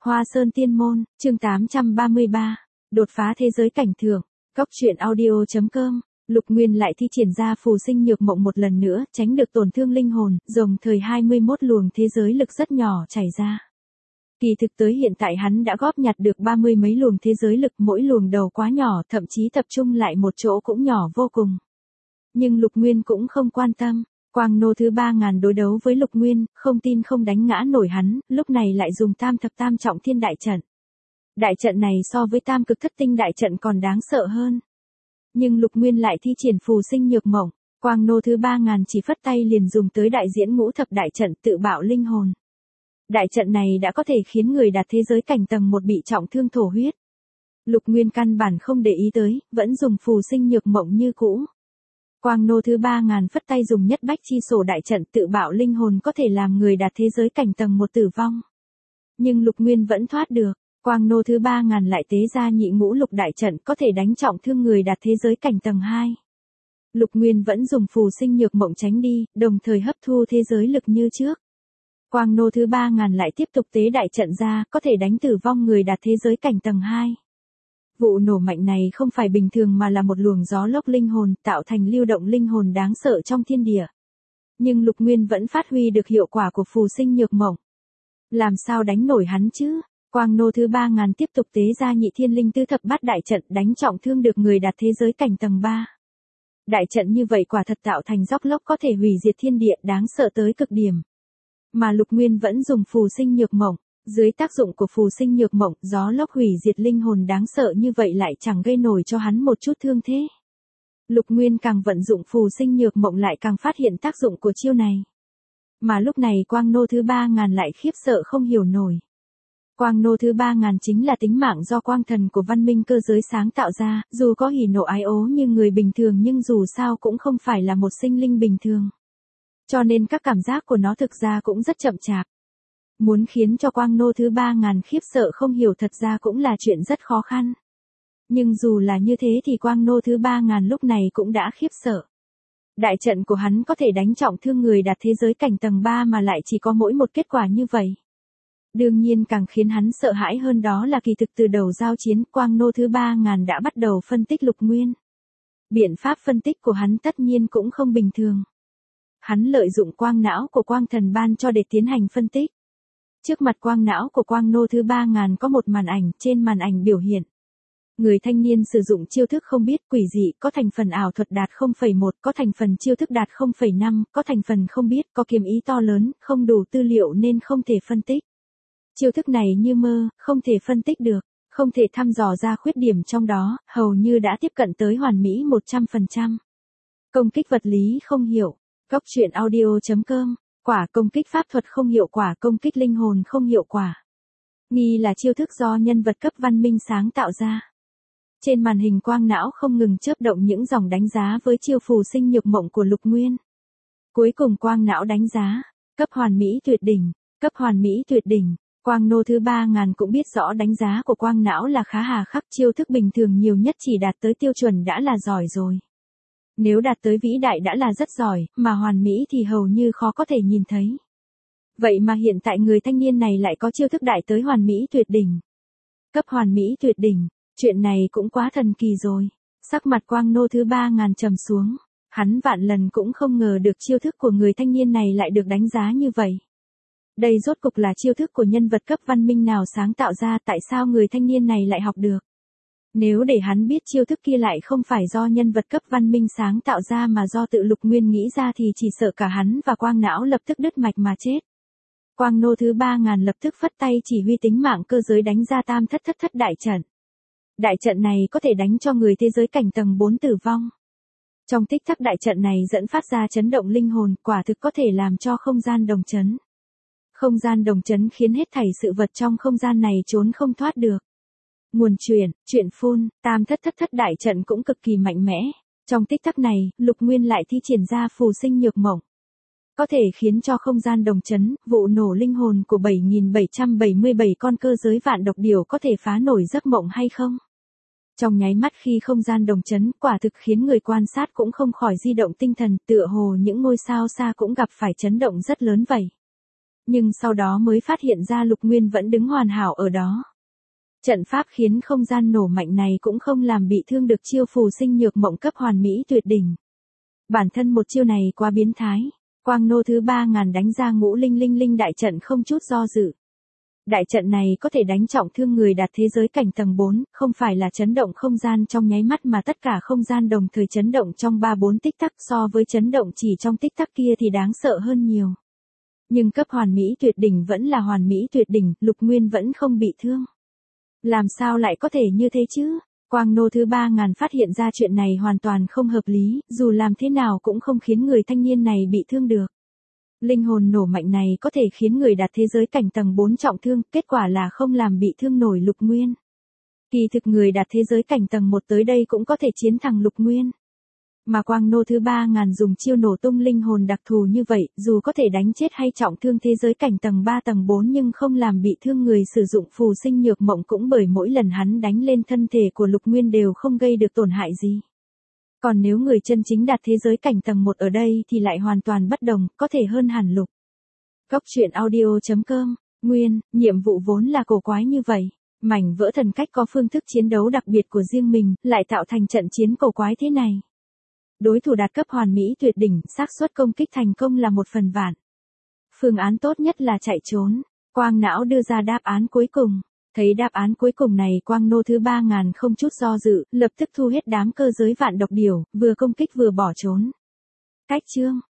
Hoa Sơn Tiên Môn, chương 833, đột phá thế giới cảnh thượng, Cóc truyện audio.com, Lục Nguyên lại thi triển ra phù sinh nhược mộng một lần nữa, tránh được tổn thương linh hồn, đồng thời 21 luồng thế giới lực rất nhỏ chảy ra. Kỳ thực tới hiện tại hắn đã góp nhặt được 30 mấy luồng thế giới lực, mỗi luồng đầu quá nhỏ, thậm chí tập trung lại một chỗ cũng nhỏ vô cùng. Nhưng Lục Nguyên cũng không quan tâm. Quang nô thứ 3000 đối đấu với Lục Nguyên, không tin không đánh ngã nổi hắn, lúc này lại dùng tam thập tam trọng thiên đại trận. Đại trận này so với tam cực thất tinh đại trận còn đáng sợ hơn. Nhưng Lục Nguyên lại thi triển phù sinh nhược mộng, Quang nô thứ 3000 chỉ phất tay liền dùng tới đại diễn ngũ thập đại trận tự bạo linh hồn. Đại trận này đã có thể khiến người đạt thế giới cảnh tầng 1 bị trọng thương thổ huyết. Lục Nguyên căn bản không để ý tới, vẫn dùng phù sinh nhược mộng như cũ. Quang nô thứ 3000 phất tay dùng nhất bách chi sổ đại trận tự bạo linh hồn có thể làm người đạt thế giới cảnh tầng 1 tử vong. Nhưng Lục Nguyên vẫn thoát được, Quang nô thứ 3000 lại tế ra nhị ngũ lục đại trận có thể đánh trọng thương người đạt thế giới cảnh tầng 2. Lục Nguyên vẫn dùng phù sinh nhược mộng tránh đi, đồng thời hấp thu thế giới lực như trước. Quang nô thứ 3000 lại tiếp tục tế đại trận ra, có thể đánh tử vong người đạt thế giới cảnh tầng 2. Vụ nổ mạnh này không phải bình thường mà là một luồng gió lốc linh hồn, tạo thành lưu động linh hồn đáng sợ trong thiên địa. Nhưng Lục Nguyên vẫn phát huy được hiệu quả của phù sinh nhược mộng. Làm sao đánh nổi hắn chứ? Quang nô thứ 3000 tiếp tục tế ra nhị thiên linh tứ thập bát đại trận đánh trọng thương được người đạt thế giới cảnh tầng 3. Đại trận như vậy quả thật tạo thành gió lốc có thể hủy diệt thiên địa đáng sợ tới cực điểm. Mà Lục Nguyên vẫn dùng phù sinh nhược mộng. Dưới tác dụng của phù sinh nhược mộng, gió lốc hủy diệt linh hồn đáng sợ như vậy lại chẳng gây nổi cho hắn một chút thương thế. Lục Nguyên càng vận dụng phù sinh nhược mộng lại càng phát hiện tác dụng của chiêu này. Mà lúc này Quang nô thứ 3000 lại khiếp sợ không hiểu nổi. Quang nô thứ 3000 chính là tính mạng do quang thần của văn minh cơ giới sáng tạo ra, dù có hỉ nộ ái ố như người bình thường nhưng dù sao cũng không phải là một sinh linh bình thường. Cho nên các cảm giác của nó thực ra cũng rất chậm chạp. Muốn khiến cho Quang nô thứ 3000 khiếp sợ không hiểu thật ra cũng là chuyện rất khó khăn. Nhưng dù là như thế thì Quang nô thứ 3000 lúc này cũng đã khiếp sợ. Đại trận của hắn có thể đánh trọng thương người đạt thế giới cảnh tầng 3 mà lại chỉ có mỗi một kết quả như vậy. Đương nhiên càng khiến hắn sợ hãi hơn đó là kỳ thực từ đầu giao chiến Quang nô thứ 3000 đã bắt đầu phân tích Lục Nguyên. Biện pháp phân tích của hắn tất nhiên cũng không bình thường. Hắn lợi dụng quang não của quang thần ban cho để tiến hành phân tích. Trước mặt quang não của Quang nô thứ 3000 có một màn ảnh, trên màn ảnh biểu hiện. Người thanh niên sử dụng chiêu thức không biết quỷ dị, có thành phần ảo thuật đạt 0,1, có thành phần chiêu thức đạt 0,5, có thành phần không biết, có kiếm ý to lớn, không đủ tư liệu nên không thể phân tích. Chiêu thức này như mơ, không thể phân tích được, không thể thăm dò ra khuyết điểm trong đó, hầu như đã tiếp cận tới hoàn mỹ 100%. Công kích vật lý không hiểu, Cóc truyện audio.com. Quả công kích pháp thuật không hiệu quả, công kích linh hồn không hiệu quả. Nghi là chiêu thức do nhân vật cấp văn minh sáng tạo ra. Trên màn hình quang não không ngừng chớp động những dòng đánh giá với chiêu phù sinh nhược mộng của Lục Nguyên. Cuối cùng quang não đánh giá, cấp hoàn mỹ tuyệt đỉnh, cấp hoàn mỹ tuyệt đỉnh. Quang nô thứ 3000 cũng biết rõ đánh giá của quang não là khá hà khắc, chiêu thức bình thường nhiều nhất chỉ đạt tới tiêu chuẩn đã là giỏi rồi. Nếu đạt tới vĩ đại đã là rất giỏi, mà hoàn mỹ thì hầu như khó có thể nhìn thấy. Vậy mà hiện tại người thanh niên này lại có chiêu thức đại tới hoàn mỹ tuyệt đỉnh. Cấp hoàn mỹ tuyệt đỉnh, chuyện này cũng quá thần kỳ rồi. Sắc mặt Quang nô thứ 3000 trầm xuống, hắn vạn lần cũng không ngờ được chiêu thức của người thanh niên này lại được đánh giá như vậy. Đây rốt cục là chiêu thức của nhân vật cấp văn minh nào sáng tạo ra, tại sao người thanh niên này lại học được? Nếu để hắn biết chiêu thức kia lại không phải do nhân vật cấp văn minh sáng tạo ra mà do tự Lục Nguyên nghĩ ra thì chỉ sợ cả hắn và quang não lập tức đứt mạch mà chết. Quang nô thứ 3000 lập tức phất tay chỉ huy tính mạng cơ giới đánh ra tam thất thất thất đại trận. Đại trận này có thể đánh cho người thế giới cảnh tầng 4 tử vong. Trong tích tắc đại trận này dẫn phát ra chấn động linh hồn, quả thực có thể làm cho không gian đồng chấn. Không gian đồng chấn khiến hết thảy sự vật trong không gian này trốn không thoát được. Nguồn chuyện phun, tam thất thất thất đại trận cũng cực kỳ mạnh mẽ. Trong tích tắc này, Lục Nguyên lại thi triển ra phù sinh nhược mộng. Có thể khiến cho không gian đồng chấn, vụ nổ linh hồn của 7777 con cơ giới vạn độc điểu có thể phá nổi giấc mộng hay không? Trong nháy mắt khi không gian đồng chấn, quả thực khiến người quan sát cũng không khỏi di động tinh thần, tựa hồ những ngôi sao xa cũng gặp phải chấn động rất lớn vậy. Nhưng sau đó mới phát hiện ra Lục Nguyên vẫn đứng hoàn hảo ở đó. Trận pháp khiến không gian nổ mạnh này cũng không làm bị thương được chiêu phù sinh nhược mộng cấp hoàn mỹ tuyệt đỉnh. Bản thân một chiêu này quá biến thái. Quang nô thứ 3000 đánh ra ngũ linh linh linh đại trận không chút do dự. Đại trận này có thể đánh trọng thương người đạt thế giới cảnh tầng 4, không phải là chấn động không gian trong nháy mắt mà tất cả không gian đồng thời chấn động trong 3-4 tích tắc, so với chấn động chỉ trong tích tắc kia thì đáng sợ hơn nhiều. Nhưng cấp hoàn mỹ tuyệt đỉnh vẫn là hoàn mỹ tuyệt đỉnh, Lục Nguyên vẫn không bị thương. Làm sao lại có thể như thế chứ? Quang nô thứ 3000 phát hiện ra chuyện này hoàn toàn không hợp lý, dù làm thế nào cũng không khiến người thanh niên này bị thương được. Linh hồn nổ mạnh này có thể khiến người đạt thế giới cảnh tầng 4 trọng thương, kết quả là không làm bị thương nổi Lục Nguyên. Kỳ thực người đạt thế giới cảnh tầng 1 tới đây cũng có thể chiến thắng Lục Nguyên. Mà Quang nô thứ 3000 dùng chiêu nổ tung linh hồn đặc thù như vậy, dù có thể đánh chết hay trọng thương thế giới cảnh tầng 3 tầng 4 nhưng không làm bị thương người sử dụng phù sinh nhược mộng, cũng bởi mỗi lần hắn đánh lên thân thể của Lục Nguyên đều không gây được tổn hại gì. Còn nếu người chân chính đạt thế giới cảnh tầng 1 ở đây thì lại hoàn toàn bất đồng, có thể hơn hẳn Lục. Góc truyện audio.com, Nguyên, nhiệm vụ vốn là cổ quái như vậy. Mảnh vỡ thần cách có phương thức chiến đấu đặc biệt của riêng mình, lại tạo thành trận chiến cổ quái thế này. Đối thủ đạt cấp hoàn mỹ tuyệt đỉnh, xác suất công kích thành công là 1 phần vạn. Phương án tốt nhất là chạy trốn. Quang não đưa ra đáp án cuối cùng. Thấy đáp án cuối cùng này, Quang nô thứ 3000 không chút do dự, lập tức thu hết đám cơ giới vạn độc điểu, vừa công kích vừa bỏ trốn. Cách chương